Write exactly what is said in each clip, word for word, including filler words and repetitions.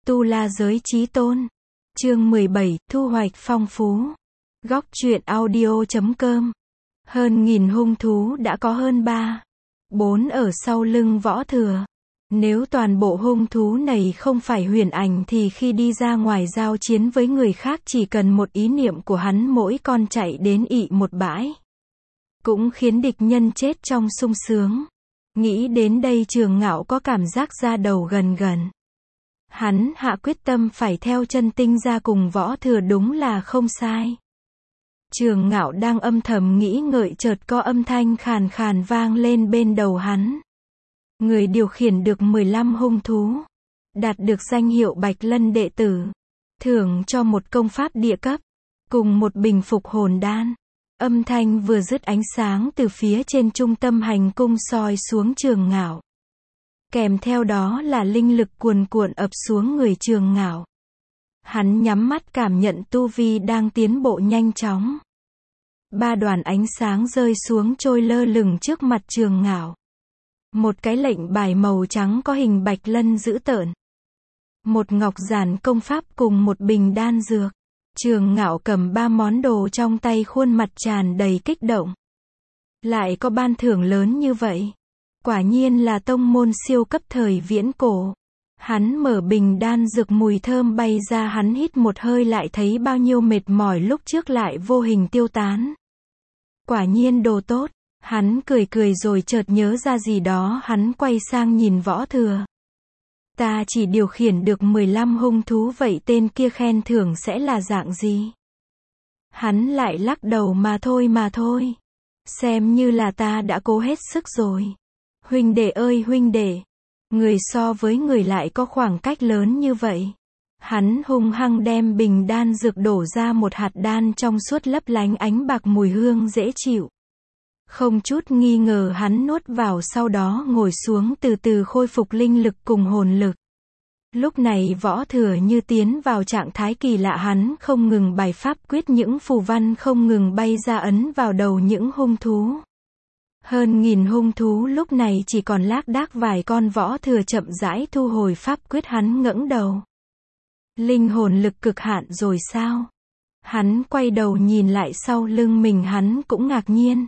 Tu La Giới Chí Tôn. Chương mười bảy, thu hoạch phong phú. Góc truyện audio chấm com. Hơn nghìn hung thú đã có hơn ba, bốn ở sau lưng Võ Thừa. Nếu toàn bộ hung thú này không phải huyền ảnh thì khi đi ra ngoài giao chiến với người khác chỉ cần một ý niệm của hắn mỗi con chạy đến ị một bãi. Cũng khiến địch nhân chết trong sung sướng. Nghĩ đến đây Trường Ngạo có cảm giác da đầu gần gần. Hắn hạ quyết tâm phải theo chân Tinh ra cùng Võ Thừa đúng là không sai. Trường Ngạo đang âm thầm nghĩ ngợi chợt có âm thanh khàn khàn vang lên bên đầu hắn. Người điều khiển được mười lăm hung thú, đạt được danh hiệu Bạch Lân đệ tử, thưởng cho một công pháp địa cấp, cùng một bình phục hồn đan. Âm thanh vừa dứt, ánh sáng từ phía trên trung tâm hành cung soi xuống Trường Ngạo. Kèm theo đó là linh lực cuồn cuộn ập xuống người Trường Ngạo. Hắn nhắm mắt cảm nhận tu vi đang tiến bộ nhanh chóng. Ba đoàn ánh sáng rơi xuống trôi lơ lửng trước mặt Trường Ngạo. Một cái lệnh bài màu trắng có hình bạch lân dữ tợn. Một ngọc giản công pháp cùng một bình đan dược. Trường Ngạo cầm ba món đồ trong tay, khuôn mặt tràn đầy kích động. Lại có ban thưởng lớn như vậy. Quả nhiên là tông môn siêu cấp thời viễn cổ. Hắn mở bình đan dược, mùi thơm bay ra, hắn hít một hơi lại thấy bao nhiêu mệt mỏi lúc trước lại vô hình tiêu tán. Quả nhiên đồ tốt. Hắn cười cười rồi chợt nhớ ra gì đó, hắn quay sang nhìn Võ Thừa. Ta chỉ điều khiển được mười lăm hung thú, vậy tên kia khen thưởng sẽ là dạng gì? Hắn lại lắc đầu, mà thôi mà thôi. Xem như là ta đã cố hết sức rồi. Huynh đệ ơi huynh đệ. Người so với người lại có khoảng cách lớn như vậy. Hắn hung hăng đem bình đan dược đổ ra, một hạt đan trong suốt lấp lánh ánh bạc, mùi hương dễ chịu. Không chút nghi ngờ hắn nuốt vào, sau đó ngồi xuống từ từ khôi phục linh lực cùng hồn lực. Lúc này Võ Thừa như tiến vào trạng thái kỳ lạ, hắn không ngừng bài pháp quyết, những phù văn không ngừng bay ra ấn vào đầu những hung thú. Hơn nghìn hung thú lúc này chỉ còn lác đác vài con. Võ Thừa chậm rãi thu hồi pháp quyết, hắn ngẩng đầu. Linh hồn lực cực hạn rồi sao? Hắn quay đầu nhìn lại sau lưng mình, hắn cũng ngạc nhiên.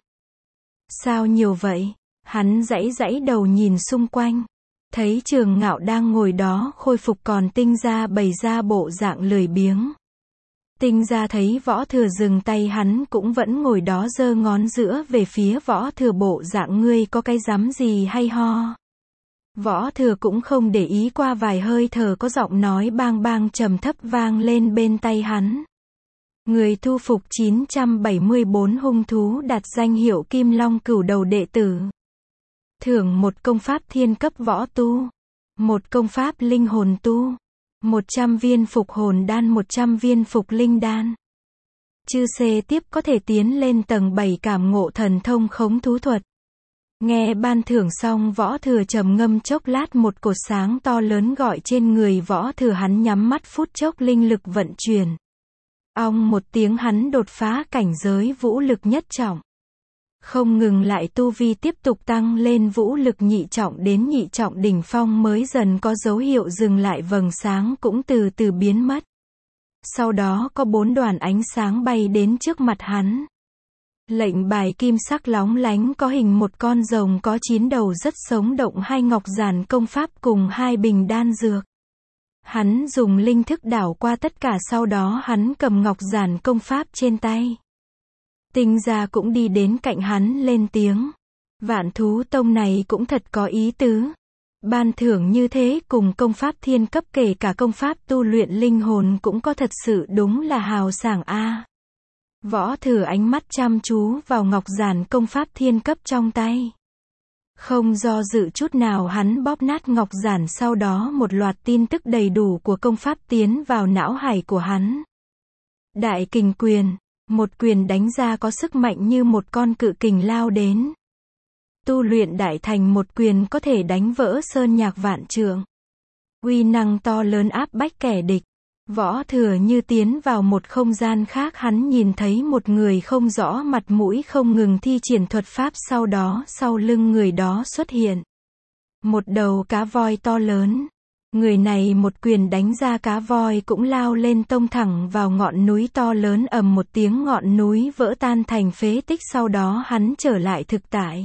Sao nhiều vậy? Hắn giãy giãy đầu nhìn xung quanh. Thấy Trường Ngạo đang ngồi đó khôi phục, còn Tinh ra bày ra bộ dạng lười biếng. Tinh ra thấy Võ Thừa dừng tay, hắn cũng vẫn ngồi đó giơ ngón giữa về phía Võ Thừa, bộ dạng ngươi có cái rắm gì hay ho. Võ Thừa cũng không để ý, qua vài hơi thở có giọng nói bang bang trầm thấp vang lên bên tay hắn. Người thu phục chín trăm bảy mươi bốn hung thú, đạt danh hiệu Kim Long Cửu Đầu đệ tử. Thưởng một công pháp thiên cấp võ tu, một công pháp linh hồn tu, một trăm viên phục hồn đan, một trăm viên phục linh đan. Chư xê tiếp có thể tiến lên tầng bảy, cảm ngộ thần thông khống thú thuật. Nghe ban thưởng xong, Võ Thừa trầm ngâm chốc lát, một cột sáng to lớn gọi trên người Võ Thừa, hắn nhắm mắt phút chốc linh lực vận chuyển. Ong một tiếng, hắn đột phá cảnh giới vũ lực nhất trọng. Không ngừng lại, tu vi tiếp tục tăng lên, vũ lực nhị trọng đến nhị trọng đỉnh phong mới dần có dấu hiệu dừng lại, vầng sáng cũng từ từ biến mất. Sau đó có bốn đoàn ánh sáng bay đến trước mặt hắn. Lệnh bài kim sắc lóng lánh có hình một con rồng có chín đầu rất sống động, hai ngọc giản công pháp cùng hai bình đan dược. Hắn dùng linh thức đảo qua tất cả, sau đó hắn cầm ngọc giản công pháp trên tay. Tinh ra cũng đi đến cạnh hắn lên tiếng. Vạn thú tông này cũng thật có ý tứ. Ban thưởng như thế cùng công pháp thiên cấp, kể cả công pháp tu luyện linh hồn cũng có, thật sự đúng là hào sảng a. Võ Thừa ánh mắt chăm chú vào ngọc giản công pháp thiên cấp trong tay. Không do dự chút nào, hắn bóp nát ngọc giản, sau đó một loạt tin tức đầy đủ của công pháp tiến vào não hải của hắn. Đại kình quyền, một quyền đánh ra có sức mạnh như một con cự kình lao đến. Tu luyện đại thành, một quyền có thể đánh vỡ sơn nhạc vạn trượng. Uy năng to lớn áp bách kẻ địch. Võ Thừa như tiến vào một không gian khác, hắn nhìn thấy một người không rõ mặt mũi không ngừng thi triển thuật pháp, sau đó sau lưng người đó xuất hiện một đầu cá voi to lớn. Người này một quyền đánh ra cá voi cũng lao lên tông thẳng vào ngọn núi to lớn, ầm một tiếng ngọn núi vỡ tan thành phế tích, sau đó hắn trở lại thực tại.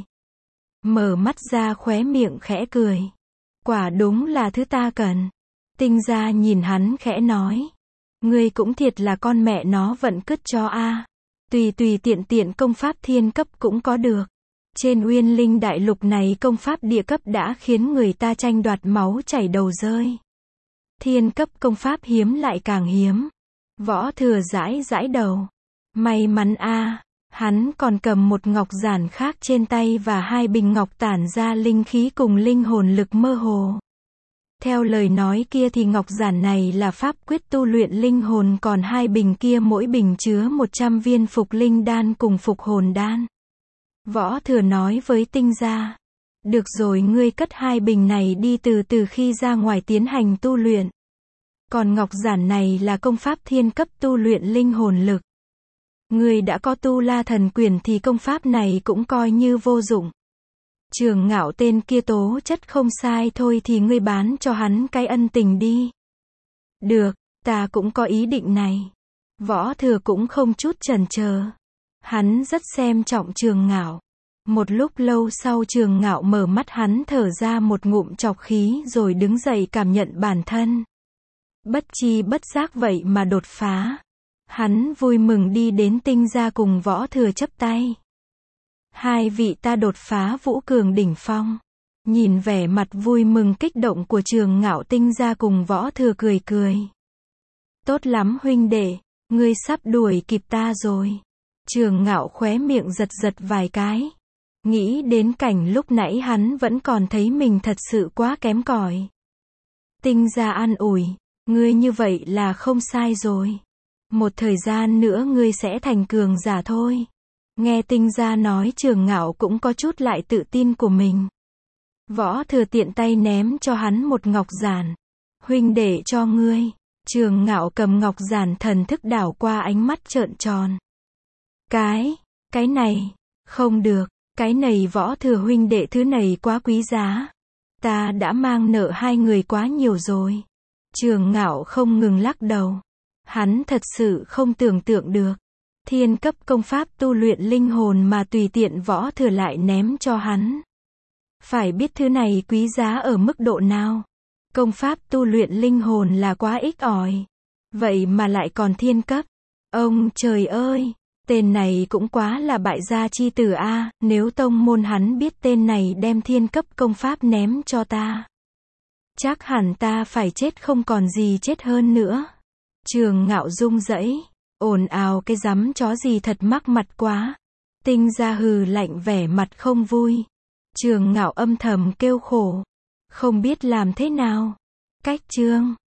Mở mắt ra khóe miệng khẽ cười. Quả đúng là thứ ta cần. Tinh Gia nhìn hắn khẽ nói. Ngươi cũng thiệt là con mẹ nó vận cứt cho a. Tùy tùy tiện tiện công pháp thiên cấp cũng có được. Trên Uyên Linh đại lục này công pháp địa cấp đã khiến người ta tranh đoạt máu chảy đầu rơi. Thiên cấp công pháp hiếm lại càng hiếm. Võ Thừa giãi giãi đầu. May mắn a, hắn còn cầm một ngọc giản khác trên tay và hai bình ngọc tản ra linh khí cùng linh hồn lực mơ hồ. Theo lời nói kia thì ngọc giản này là pháp quyết tu luyện linh hồn, còn hai bình kia mỗi bình chứa một trăm viên phục linh đan cùng phục hồn đan. Võ Thừa nói với Tinh Gia. Được rồi, ngươi cất hai bình này đi, từ từ khi ra ngoài tiến hành tu luyện. Còn ngọc giản này là công pháp thiên cấp tu luyện linh hồn lực. Ngươi đã có tu la thần quyền thì công pháp này cũng coi như vô dụng. Trường Ngạo tên kia tố chất không sai thôi thì ngươi bán cho hắn cái ân tình đi. Được, ta cũng có ý định này. Võ Thừa cũng không chút chần chờ. Hắn rất xem trọng Trường Ngạo. Một lúc lâu sau Trường Ngạo mở mắt, hắn thở ra một ngụm trọc khí rồi đứng dậy cảm nhận bản thân. Bất chi bất giác vậy mà đột phá. Hắn vui mừng đi đến Tinh Gia cùng Võ Thừa chắp tay. Hai vị ta đột phá vũ cường đỉnh phong. Nhìn vẻ mặt vui mừng kích động của Trường Ngạo, Tinh Gia cùng Võ Thừa cười cười. Tốt lắm huynh đệ, ngươi sắp đuổi kịp ta rồi. Trường Ngạo khóe miệng giật giật vài cái. Nghĩ đến cảnh lúc nãy hắn vẫn còn thấy mình thật sự quá kém cỏi. Tinh Gia an ủi, ngươi như vậy là không sai rồi. Một thời gian nữa ngươi sẽ thành cường giả thôi. Nghe Tinh Gia nói, Trường Ngạo cũng có chút lại tự tin của mình. Võ Thừa tiện tay ném cho hắn một ngọc giản. Huynh để cho ngươi. Trường Ngạo cầm ngọc giản, thần thức đảo qua, ánh mắt trợn tròn. Cái, cái này, không được, cái này Võ Thừa huynh đệ, thứ này quá quý giá. Ta đã mang nợ hai người quá nhiều rồi. Trường Ngạo không ngừng lắc đầu. Hắn thật sự không tưởng tượng được. Thiên cấp công pháp tu luyện linh hồn mà tùy tiện Võ Thừa lại ném cho hắn. Phải biết thứ này quý giá ở mức độ nào. Công pháp tu luyện linh hồn là quá ít ỏi. Vậy mà lại còn thiên cấp. Ông trời ơi, tên này cũng quá là bại gia chi tử a, nếu tông môn hắn biết tên này đem thiên cấp công pháp ném cho ta. Chắc hẳn ta phải chết không còn gì chết hơn nữa. Trường Ngạo rung rẩy, ồn ào cái rắm chó gì, thật mắc mặt quá. Tinh Gia hừ lạnh, vẻ mặt không vui. Trường Ngạo âm thầm kêu khổ. Không biết làm thế nào. Cách chương